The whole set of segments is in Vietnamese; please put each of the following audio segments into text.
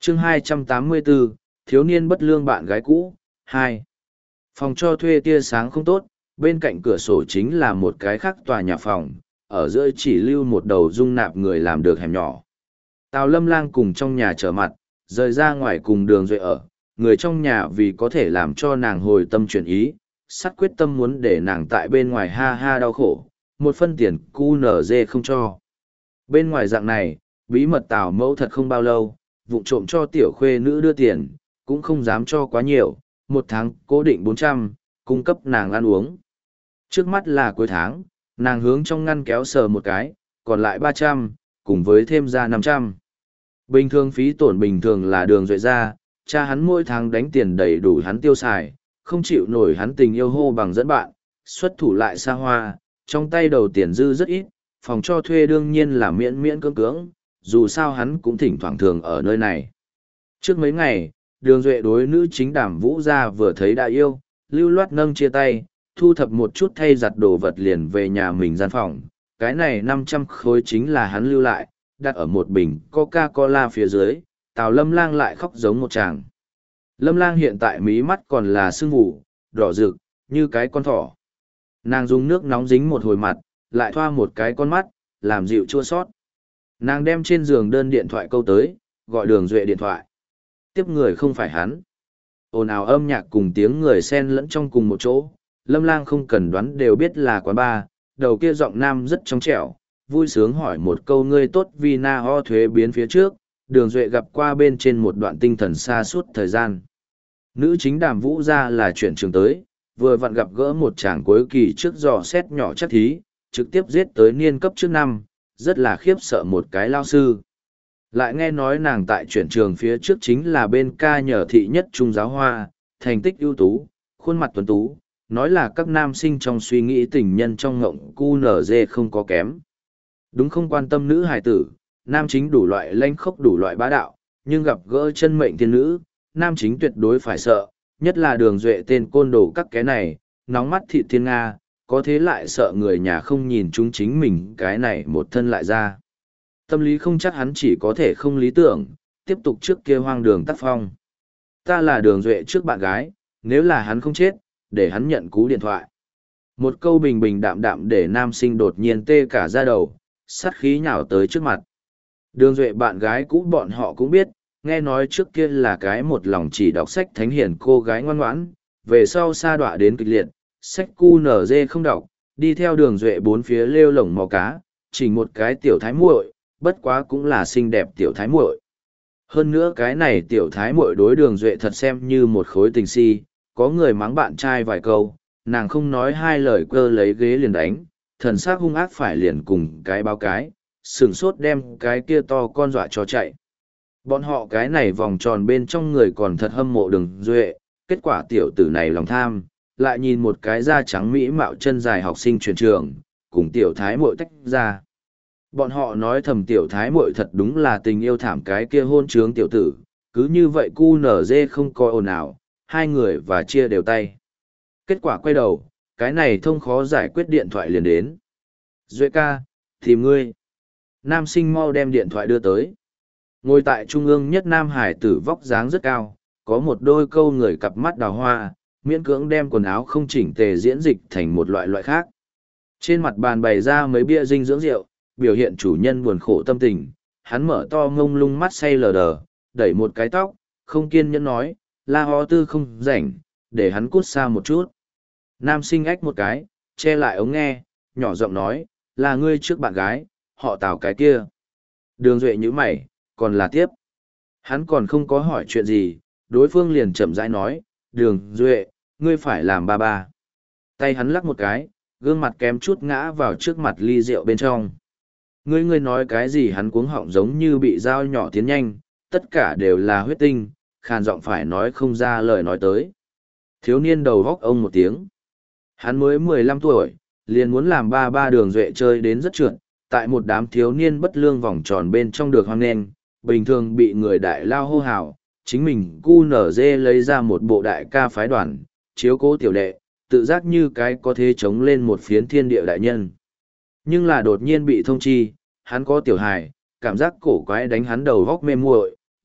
Chương 284, thiếu niên bất lương bạn gái cũ, 2. Phòng cho thuê tia sáng không tốt, bên cạnh cửa sổ chính là một cái khác tòa nhà phòng, ở giữa chỉ lưu một đầu dung nạp người làm được hẻm nhỏ. Tào Lâm Lang cùng trong nhà trở mặt, rời ra ngoài cùng Đường Duệ ở, người trong nhà vì có thể làm cho nàng hồi tâm chuyển ý, sắt quyết tâm muốn để nàng tại bên ngoài ha ha đau khổ, một phân tiền cu nở dê không cho. Bên ngoài dạng này, bí mật Tào mẫu thật không bao lâu, vụng trộm cho tiểu khuê nữ đưa tiền, cũng không dám cho quá nhiều, một tháng cố định 400, cung cấp nàng ăn uống. Trước mắt là cuối tháng, nàng hướng trong ngăn kéo sờ một cái, còn lại 300, cùng với thêm ra 500. Bình thường phí tổn bình thường là Đường Duệ ra, cha hắn mỗi tháng đánh tiền đầy đủ hắn tiêu xài, không chịu nổi hắn tình yêu hô bằng dẫn bạn, xuất thủ lại xa hoa, trong tay đầu tiền dư rất ít, phòng cho thuê đương nhiên là miễn miễn cưỡng cưỡng, dù sao hắn cũng thỉnh thoảng thường ở nơi này. Trước mấy ngày, Đường Duệ đối nữ chính Đàm Vũ Gia vừa thấy đã yêu, lưu loát nâng chia tay, thu thập một chút thay giặt đồ vật liền về nhà mình gian phòng. Cái này 500 khối chính là hắn lưu lại, đặt ở một bình Coca-Cola phía dưới, Tào Lâm Lang lại khóc giống một chàng. Lâm Lang hiện tại mí mắt còn là sưng vụ, đỏ rực, như cái con thỏ. Nàng dùng nước nóng dính một hồi mặt, lại thoa một cái con mắt, làm dịu chua sót. Nàng đem trên giường đơn điện thoại câu tới, gọi Đường Duệ điện thoại. Tiếp người không phải hắn. Ồn ào âm nhạc cùng tiếng người xen lẫn trong cùng một chỗ, Lâm Lang không cần đoán đều biết là quán bar, đầu kia giọng nam rất trong trẻo, vui sướng hỏi một câu ngươi tốt vì na ho thuế biến phía trước, Đường Duệ gặp qua bên trên một đoạn tinh thần xa suốt thời gian. Nữ chính Đàm Vũ Gia là chuyển trường tới, vừa vặn gặp gỡ một chàng cuối kỳ trước dò xét nhỏ chắc thí, trực tiếp giết tới niên cấp trước năm, rất là khiếp sợ một cái lao sư. Lại nghe nói nàng tại chuyển trường phía trước chính là bên ca nhờ thị nhất trung giáo hoa, thành tích ưu tú, khuôn mặt tuấn tú, nói là các nam sinh trong suy nghĩ tình nhân trong ngộng cu nở dê không có kém. Đúng không quan tâm nữ hài tử, nam chính đủ loại lanh khốc đủ loại bá đạo, nhưng gặp gỡ chân mệnh thiên nữ, nam chính tuyệt đối phải sợ, nhất là Đường Duệ tên côn đồ các cái này, nóng mắt thị thiên Nga, có thế lại sợ người nhà không nhìn chúng chính mình cái này một thân lại ra. Tâm lý không chắc hắn chỉ có thể không lý tưởng, tiếp tục trước kia hoang đường tác phong. Ta là Đường Duệ trước bạn gái, nếu là hắn không chết, để hắn nhận cú điện thoại. Một câu bình bình đạm đạm để nam sinh đột nhiên tê cả da đầu, sát khí nhào tới trước mặt. Đường Duệ bạn gái cũ bọn họ cũng biết, nghe nói trước kia là cái một lòng chỉ đọc sách thánh hiền cô gái ngoan ngoãn, về sau sa đọa đến kịch liệt, sách cu nở dê không đọc, đi theo Đường Duệ bốn phía lêu lổng mò cá, chỉ một cái tiểu thái muội, bất quá cũng là xinh đẹp tiểu thái muội. Hơn nữa cái này tiểu thái muội đối Đường Duệ thật xem như một khối tình si, có người mắng bạn trai vài câu, nàng không nói hai lời cơ lấy ghế liền đánh, thần sắc hung ác phải liền cùng cái báo cái, sửng sốt đem cái kia to con dọa cho chạy. Bọn họ cái này vòng tròn bên trong người còn thật hâm mộ Đường Duệ, kết quả tiểu tử này lòng tham, lại nhìn một cái da trắng mỹ mạo chân dài học sinh chuyển trường, cùng tiểu thái muội tách ra. Bọn họ nói thầm tiểu thái muội thật đúng là tình yêu thảm cái kia hôn trướng tiểu tử, cứ như vậy cu nở dê không coi ồn ào, hai người và chia đều tay. Kết quả quay đầu, cái này thông khó giải quyết điện thoại liền đến. Duệ ca, tìm ngươi. Nam sinh mau đem điện thoại đưa tới. Ngồi tại trung ương nhất nam hải tử vóc dáng rất cao, có một đôi câu người cặp mắt đào hoa, miễn cưỡng đem quần áo không chỉnh tề diễn dịch thành một loại khác. Trên mặt bàn bày ra mấy bia dinh dưỡng rượu, biểu hiện chủ nhân buồn khổ tâm tình, hắn mở to ngông lung mắt say lờ đờ, đẩy một cái tóc, không kiên nhẫn nói, La Ho Tư không rảnh, để hắn cút xa một chút. Nam sinh ách một cái, che lại ống nghe, nhỏ giọng nói, là ngươi trước bạn gái, họ Tào cái kia. Đường Duệ nhíu mày, còn là tiếp. Hắn còn không có hỏi chuyện gì, đối phương liền chậm rãi nói, Đường Duệ, ngươi phải làm ba ba. Tay hắn lắc một cái, gương mặt kém chút ngã vào trước mặt ly rượu bên trong. Ngươi nói cái gì hắn cuống họng giống như bị dao nhỏ tiến nhanh, tất cả đều là huyết tinh, khàn giọng phải nói không ra lời nói tới. Thiếu niên đầu góc ông một tiếng. Hắn mới 15 tuổi, liền muốn làm ba ba. Đường Duệ chơi đến rất trượt, tại một đám thiếu niên bất lương vòng tròn bên trong được hoang nghênh, bình thường bị người đại lao hô hào, chính mình cu nở dê lấy ra một bộ đại ca phái đoàn, chiếu cố tiểu đệ, tự giác như cái có thể chống lên một phiến thiên địa đại nhân. Nhưng là đột nhiên bị thông chi, hắn có tiểu hài, cảm giác cổ quái đánh hắn đầu góc mê muội,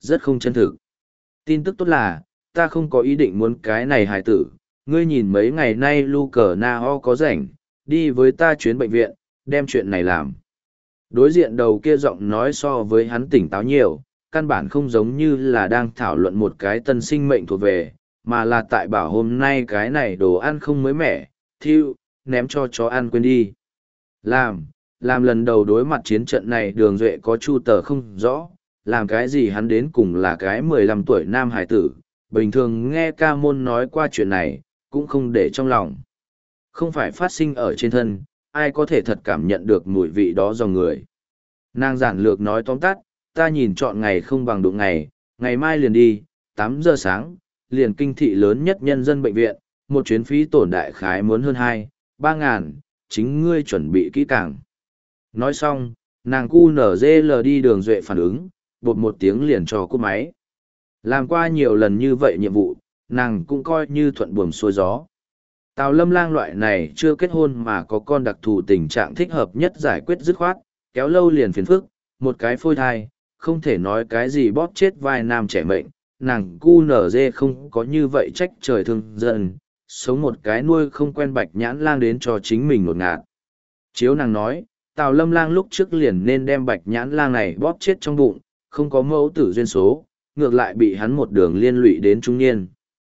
rất không chân thực. Tin tức tốt là, ta không có ý định muốn cái này hài tử, ngươi nhìn mấy ngày nay Luke Nao có rảnh, đi với ta chuyến bệnh viện, đem chuyện này làm. Đối diện đầu kia giọng nói so với hắn tỉnh táo nhiều, căn bản không giống như là đang thảo luận một cái tân sinh mệnh thuộc về, mà là tại bảo hôm nay cái này đồ ăn không mới mẻ, thiêu, ném cho chó ăn quên đi. Làm lần đầu đối mặt chiến trận này Đường Duệ có chu tờ không rõ, làm cái gì hắn đến cùng là cái 15 tuổi nam hải tử, bình thường nghe ca môn nói qua chuyện này, cũng không để trong lòng. Không phải phát sinh ở trên thân, ai có thể thật cảm nhận được mùi vị đó dòng người. Nàng giản lược nói tóm tắt, ta nhìn chọn ngày không bằng đụng ngày, ngày mai liền đi, 8 giờ sáng, liền kinh thị lớn nhất nhân dân bệnh viện, một chuyến phí tổn đại khái muốn hơn 2-3 ngàn, chính ngươi chuẩn bị kỹ càng. Nói xong, nàng QNZL đi Đường Duệ phản ứng, bột một tiếng liền cho cúp máy. Làm qua nhiều lần như vậy nhiệm vụ, nàng cũng coi như thuận buồm xuôi gió. Tào Lâm Lang loại này chưa kết hôn mà có con đặc thù tình trạng thích hợp nhất giải quyết dứt khoát, kéo lâu liền phiền phức, một cái phôi thai, không thể nói cái gì bóp chết vai nam trẻ mệnh, nàng QNZ không có như vậy trách trời thương dân, sống một cái nuôi không quen Bạch Nhãn Lang đến cho chính mình ngột ngạt. Chiếu nàng nói, Tào Lâm Lang lúc trước liền nên đem Bạch Nhãn Lang này bóp chết trong bụng, không có mẫu tử duyên số, ngược lại bị hắn một đường liên lụy đến trung niên.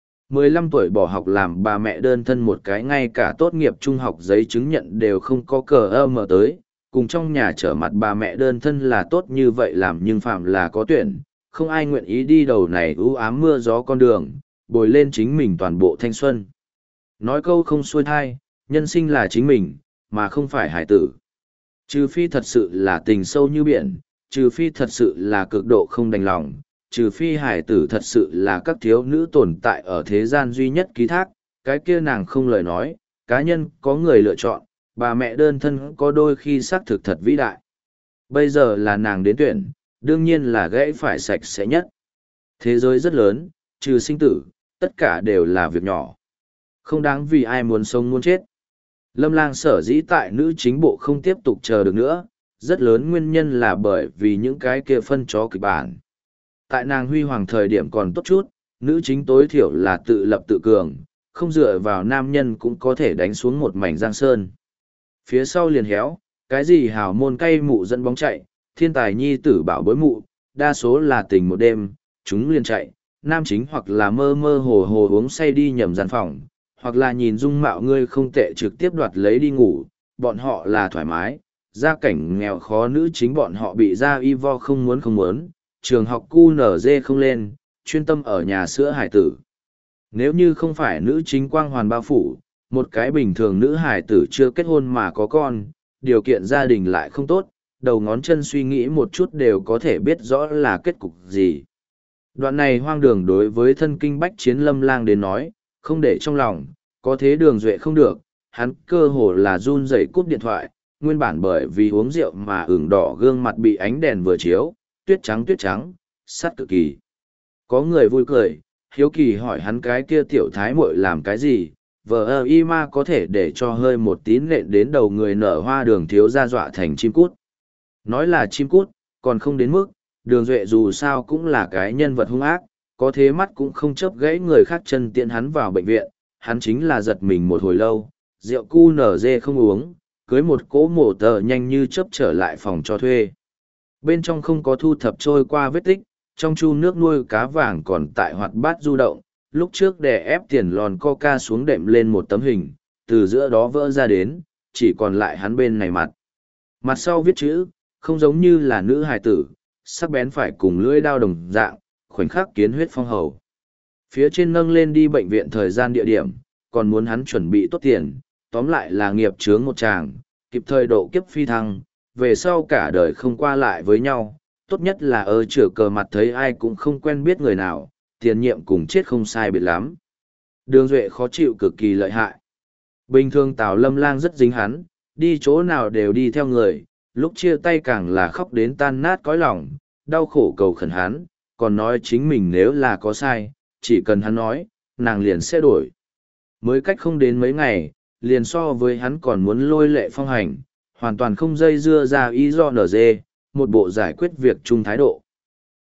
15 tuổi bỏ học làm bà mẹ đơn thân một cái, ngay cả tốt nghiệp trung học giấy chứng nhận đều không có cờ mở tới, cùng trong nhà trở mặt bà mẹ đơn thân là tốt như vậy làm, nhưng phạm là có tuyển, không ai nguyện ý đi đầu này u ám mưa gió con đường, bồi lên chính mình toàn bộ thanh xuân. Nói câu không xuôi thai, nhân sinh là chính mình, mà không phải hải tử. Trừ phi thật sự là tình sâu như biển, trừ phi thật sự là cực độ không đành lòng, trừ phi hải tử thật sự là các thiếu nữ tồn tại ở thế gian duy nhất ký thác, cái kia nàng không lời nói, cá nhân có người lựa chọn, bà mẹ đơn thân có đôi khi xác thực thật vĩ đại. Bây giờ là nàng đến tuyển, đương nhiên là gãy phải sạch sẽ nhất. Thế giới rất lớn, trừ sinh tử, tất cả đều là việc nhỏ. Không đáng vì ai muốn sống muốn chết. Lâm Lang sở dĩ tại nữ chính bộ không tiếp tục chờ được nữa, rất lớn nguyên nhân là bởi vì những cái kia phân chó kịch bản. Tại nàng huy hoàng thời điểm còn tốt chút, nữ chính tối thiểu là tự lập tự cường, không dựa vào nam nhân cũng có thể đánh xuống một mảnh giang sơn. Phía sau liền héo, cái gì hào môn cay mụ dẫn bóng chạy, thiên tài nhi tử bảo bối mụ, đa số là tình một đêm, chúng liền chạy, nam chính hoặc là mơ mơ hồ hồ uống say đi nhầm gian phòng, hoặc là nhìn dung mạo ngươi không tệ trực tiếp đoạt lấy đi ngủ, bọn họ là thoải mái, gia cảnh nghèo khó nữ chính bọn họ bị gia y vo không muốn, trường học QNZ không lên, chuyên tâm ở nhà sữa hải tử. Nếu như không phải nữ chính quang hoàn bao phủ, một cái bình thường nữ hải tử chưa kết hôn mà có con, điều kiện gia đình lại không tốt, đầu ngón chân suy nghĩ một chút đều có thể biết rõ là kết cục gì. Đoạn này hoang đường đối với thân kinh bách chiến Lâm Lang đến nói, không để trong lòng, có thế Đường Duệ không được, hắn cơ hồ là run rẩy cúp điện thoại, nguyên bản bởi vì uống rượu mà ửng đỏ gương mặt bị ánh đèn vừa chiếu, tuyết trắng, sắt cực kỳ. Có người vui cười, hiếu kỳ hỏi hắn cái kia tiểu thái muội làm cái gì, vờ y ma có thể để cho hơi một tín nện đến đầu người nở hoa Đường thiếu gia dọa thành chim cút. Nói là chim cút, còn không đến mức, Đường Duệ dù sao cũng là cái nhân vật hung ác, có thế mắt cũng không chớp gãy người khác chân tiện hắn vào bệnh viện, hắn chính là giật mình một hồi lâu, rượu cu nở dê không uống, cưới một cỗ mổ tờ nhanh như chớp trở lại phòng cho thuê. Bên trong không có thu thập trôi qua vết tích, trong chu nước nuôi cá vàng còn tại hoạt bát du động, lúc trước đè ép tiền lòn coca xuống đệm lên một tấm hình, từ giữa đó vỡ ra đến, chỉ còn lại hắn bên này mặt. Mặt sau viết chữ, không giống như là nữ hài tử, sắc bén phải cùng lưỡi đao đồng dạng, khoảnh khắc kiến huyết phong hầu. Phía trên nâng lên đi bệnh viện thời gian địa điểm, còn muốn hắn chuẩn bị tốt tiền, tóm lại là nghiệp chướng một chàng, kịp thời độ kiếp phi thăng, về sau cả đời không qua lại với nhau, tốt nhất là ở chửa cờ mặt thấy ai cũng không quen biết người nào, tiền nhiệm cùng chết không sai biệt lắm. Đường Duệ khó chịu cực kỳ lợi hại. Bình thường Tào Lâm Lang rất dính hắn, đi chỗ nào đều đi theo người, lúc chia tay càng là khóc đến tan nát cõi lòng, đau khổ cầu khẩn hắn, còn nói chính mình nếu là có sai, chỉ cần hắn nói, nàng liền sẽ đổi. Mới cách không đến mấy ngày, liền so với hắn còn muốn lôi lệ phong hành, hoàn toàn không dây dưa ra ý do nở dê, một bộ giải quyết việc chung thái độ.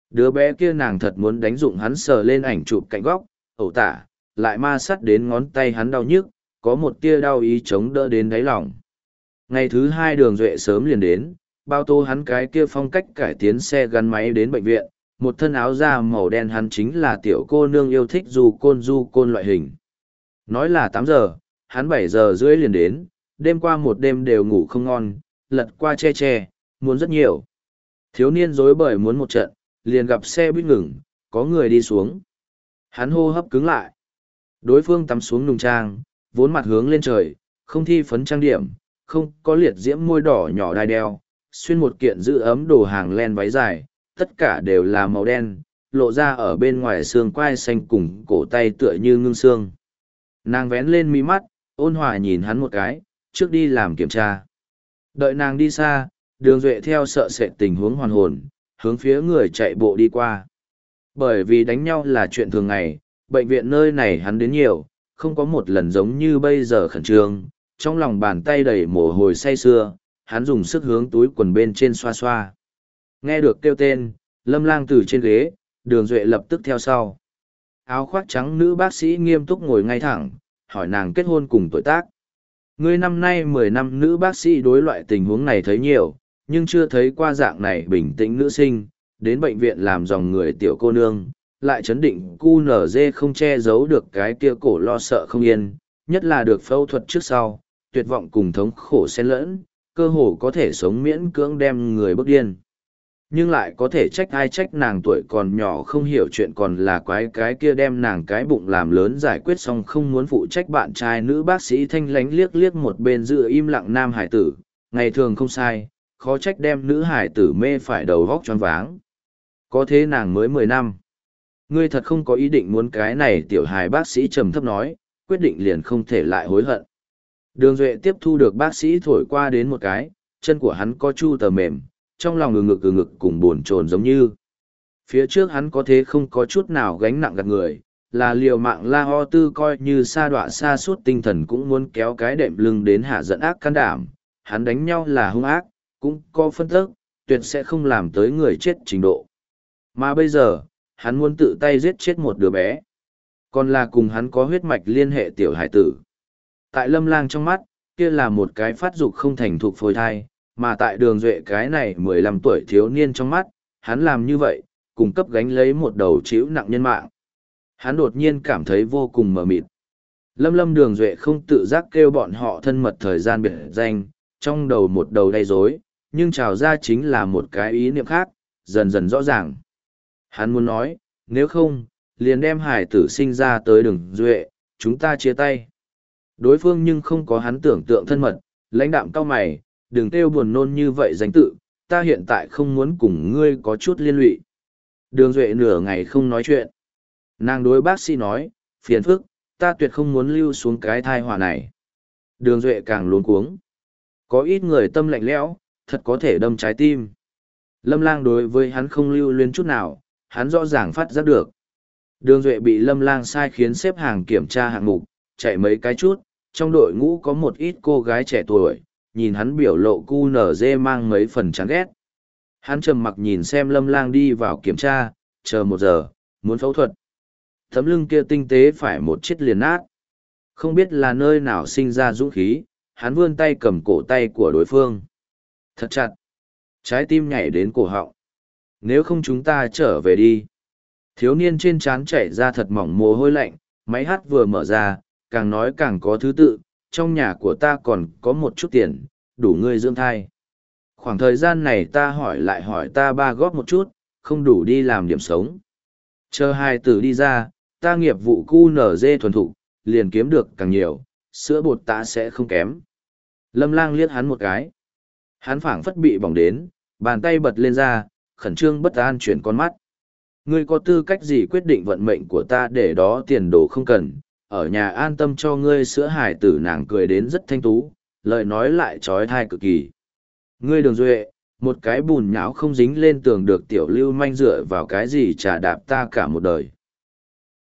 Đứa bé kia nàng thật muốn đánh dụng hắn sờ lên ảnh chụp cạnh góc, ẩu tả, lại ma sát đến ngón tay hắn đau nhức, có một tia đau ý chống đỡ đến đáy lòng. Ngày thứ hai Đường Duệ sớm liền đến, bao tô hắn cái kia phong cách cải tiến xe gắn máy đến bệnh viện, một thân áo da màu đen hắn chính là tiểu cô nương yêu thích du côn loại hình. Nói là 8 giờ, hắn 7 giờ rưỡi liền đến, đêm qua một đêm đều ngủ không ngon, lật qua che, muốn rất nhiều. Thiếu niên rối bời muốn một trận, liền gặp xe buýt ngừng, có người đi xuống. Hắn hô hấp cứng lại. Đối phương tắm xuống nùng trang, vốn mặt hướng lên trời, không thi phấn trang điểm, không có liệt diễm môi đỏ nhỏ đai đeo, xuyên một kiện giữ ấm đồ hàng len váy dài, tất cả đều là màu đen, lộ ra ở bên ngoài xương quai xanh cùng cổ tay tựa như ngưng xương. Nàng vén lên mí mắt, ôn hòa nhìn hắn một cái, trước đi làm kiểm tra. Đợi nàng đi xa, Đường Duệ theo sợ sệt tình huống hoàn hồn, hướng phía người chạy bộ đi qua. Bởi vì đánh nhau là chuyện thường ngày, bệnh viện nơi này hắn đến nhiều, không có một lần giống như bây giờ khẩn trương, trong lòng bàn tay đầy mồ hôi say sưa, hắn dùng sức hướng túi quần bên trên xoa xoa. Nghe được kêu tên, Lâm Lang từ trên ghế, Đường Duệ lập tức theo sau. Áo khoác trắng nữ bác sĩ nghiêm túc ngồi ngay thẳng, hỏi nàng kết hôn cùng tuổi tác. Ngươi năm nay 10 năm, nữ bác sĩ đối loại tình huống này thấy nhiều, nhưng chưa thấy qua dạng này bình tĩnh nữ sinh, đến bệnh viện làm dòng người tiểu cô nương, lại chấn định cu nở dê không che giấu được cái kia cổ lo sợ không yên, nhất là được phẫu thuật trước sau, tuyệt vọng cùng thống khổ xen lẫn, cơ hồ có thể sống miễn cưỡng đem người bức điên. Nhưng lại có thể trách ai trách nàng tuổi còn nhỏ không hiểu chuyện, còn là quái cái kia đem nàng cái bụng làm lớn giải quyết xong không muốn phụ trách bạn trai. Nữ bác sĩ thanh lánh liếc liếc một bên giữ im lặng nam hải tử, ngày thường không sai, khó trách đem nữ hải tử mê phải đầu vóc choáng váng. Có thế nàng mới 10 năm. Ngươi thật không có ý định muốn cái này, tiểu hài bác sĩ trầm thấp nói, quyết định liền không thể lại hối hận. Đường Duệ tiếp thu được bác sĩ thổi qua đến một cái, chân của hắn có chu tờ mềm, trong lòng ngực cùng buồn chồn giống như. Phía trước hắn có thế không có chút nào gánh nặng gạt người, là liều mạng la ho tư coi như sa đọa sa suốt tinh thần cũng muốn kéo cái đệm lưng đến hạ giận ác can đảm. Hắn đánh nhau là hung ác, cũng có phân tức, tuyệt sẽ không làm tới người chết trình độ. Mà bây giờ, hắn muốn tự tay giết chết một đứa bé. Còn là cùng hắn có huyết mạch liên hệ tiểu hải tử. Tại Lâm Lang trong mắt, kia là một cái phát dục không thành thục phôi thai, mà tại Đường Duệ cái này 15 tuổi thiếu niên trong mắt, hắn làm như vậy, cung cấp gánh lấy một đầu chịu nặng nhân mạng. Hắn đột nhiên cảm thấy vô cùng mờ mịt. Lâm Đường Duệ không tự giác kêu bọn họ thân mật thời gian biệt danh, trong đầu một đầu đầy rối, nhưng trào ra chính là một cái ý niệm khác, dần dần rõ ràng. Hắn muốn nói, nếu không, liền đem hải tử sinh ra tới Đường Duệ, chúng ta chia tay. Đối phương nhưng không có hắn tưởng tượng thân mật, lãnh đạm cao mày, đừng kêu buồn nôn như vậy danh tự, ta hiện tại không muốn cùng ngươi có chút liên lụy. Đường Duệ nửa ngày không nói chuyện. Nàng đối bác sĩ nói, phiền phức, ta tuyệt không muốn lưu xuống cái thai họa này. Đường Duệ càng luống cuống. Có ít người tâm lạnh lẽo, thật có thể đâm trái tim. Lâm Lang đối với hắn không lưu luyến chút nào, hắn rõ ràng phát giác được. Đường Duệ bị Lâm Lang sai khiến xếp hàng kiểm tra hạng mục, chạy mấy cái chút, trong đội ngũ có một ít cô gái trẻ tuổi, nhìn hắn biểu lộ cu nở dê mang mấy phần chán ghét. Hắn trầm mặc nhìn xem Lâm Lang đi vào kiểm tra, chờ 1 giờ, muốn phẫu thuật. Tấm lưng kia tinh tế phải một chiếc liền nát. Không biết là nơi nào sinh ra dũng khí, hắn vươn tay cầm cổ tay của đối phương. Thật chặt. Trái tim nhảy đến cổ họng. Nếu không chúng ta trở về đi. Thiếu niên trên trán chảy ra thật mỏng mồ hôi lạnh, máy hát vừa mở ra, càng nói càng có thứ tự, trong nhà của ta còn có một chút tiền, đủ ngươi dưỡng thai. Khoảng thời gian này ta hỏi ta ba góp một chút, không đủ đi làm điểm sống. Chờ hai tử đi ra, ta nghiệp vụ cu nở dê thuần thục, liền kiếm được càng nhiều, sữa bột ta sẽ không kém. Lâm Lang liếc hắn một cái. Hắn phảng phất bị bỏng đến, bàn tay bật lên ra, khẩn trương bất an chuyển con mắt. Ngươi có tư cách gì quyết định vận mệnh của ta, để đó tiền đồ không cần, ở nhà an tâm cho ngươi sữa hải tử. Nàng cười đến rất thanh tú, lời nói lại trói thai cực kỳ. Ngươi Đường Duệ, một cái bùn nhão không dính lên tường được tiểu lưu manh dựa vào cái gì trả đạp ta cả một đời.